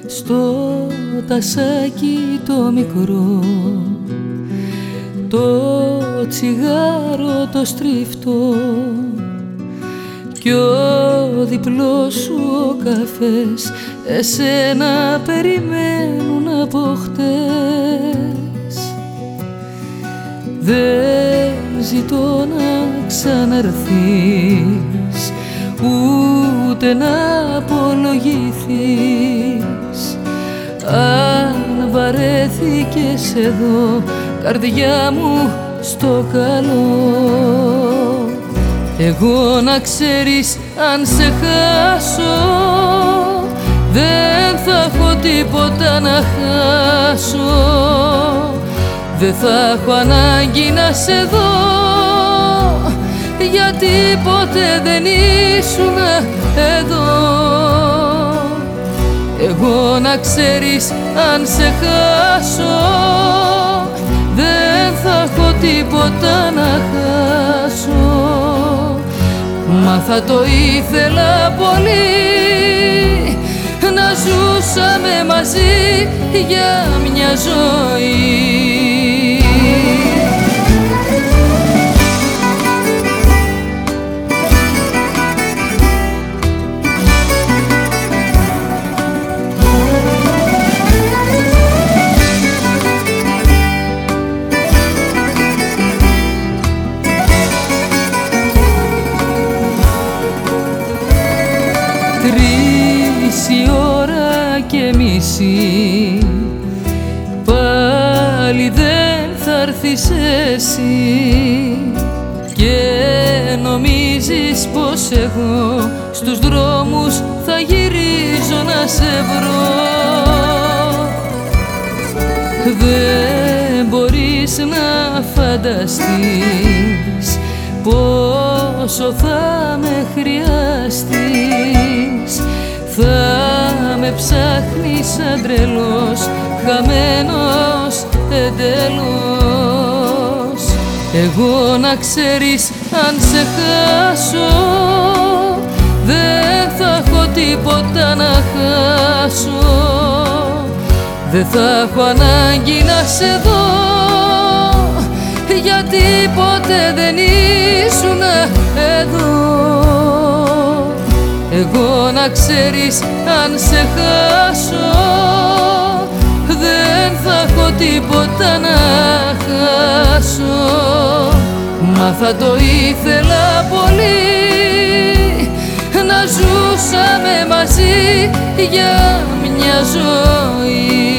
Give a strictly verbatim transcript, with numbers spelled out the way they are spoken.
στο τασάκι το μικρό, το τσιγάρο το στρίφτο κι ο διπλός σου ο καφές, εσένα περιμένουν από χτες. Δεν ζητώ να ξαναρθείς, ούτε να απολογηθείς. Αν βαρέθηκες εδώ, καρδιά μου, στο καλό, εγώ να ξέρεις αν σε χάσω δεν θα έχω τίποτα να χάσω. Δεν θα έχω ανάγκη να σε δω, γιατί ποτέ δεν ήσουν εδώ. Εγώ να ξέρεις αν σε χάσω δεν θα έχω τίποτα να χάσω. Μα θα το ήθελα πολύ να ζούσαμε μαζί για μια ζωή. Τρεις η ώρα και μισή, πάλι δεν θα έρθεις εσύ και νομίζεις πως εγώ στους δρόμους θα γυρίζω να σε βρω. Δεν μπορείς να φανταστείς πόσο θα με χρειαστείς. Θα με ψάχνεις σαν τρελός, χαμένος εντελώς. Εγώ να ξέρεις αν σε χάσω δεν θα έχω τίποτα να χάσω. Δεν θα έχω ανάγκη να σε δω, γιατί ποτέ δεν ήσουν εδώ. Εγώ να ξέρεις αν σε χάσω δεν θα έχω τίποτα να χάσω. Μα θα το ήθελα πολύ να ζούσαμε μαζί για μια ζωή.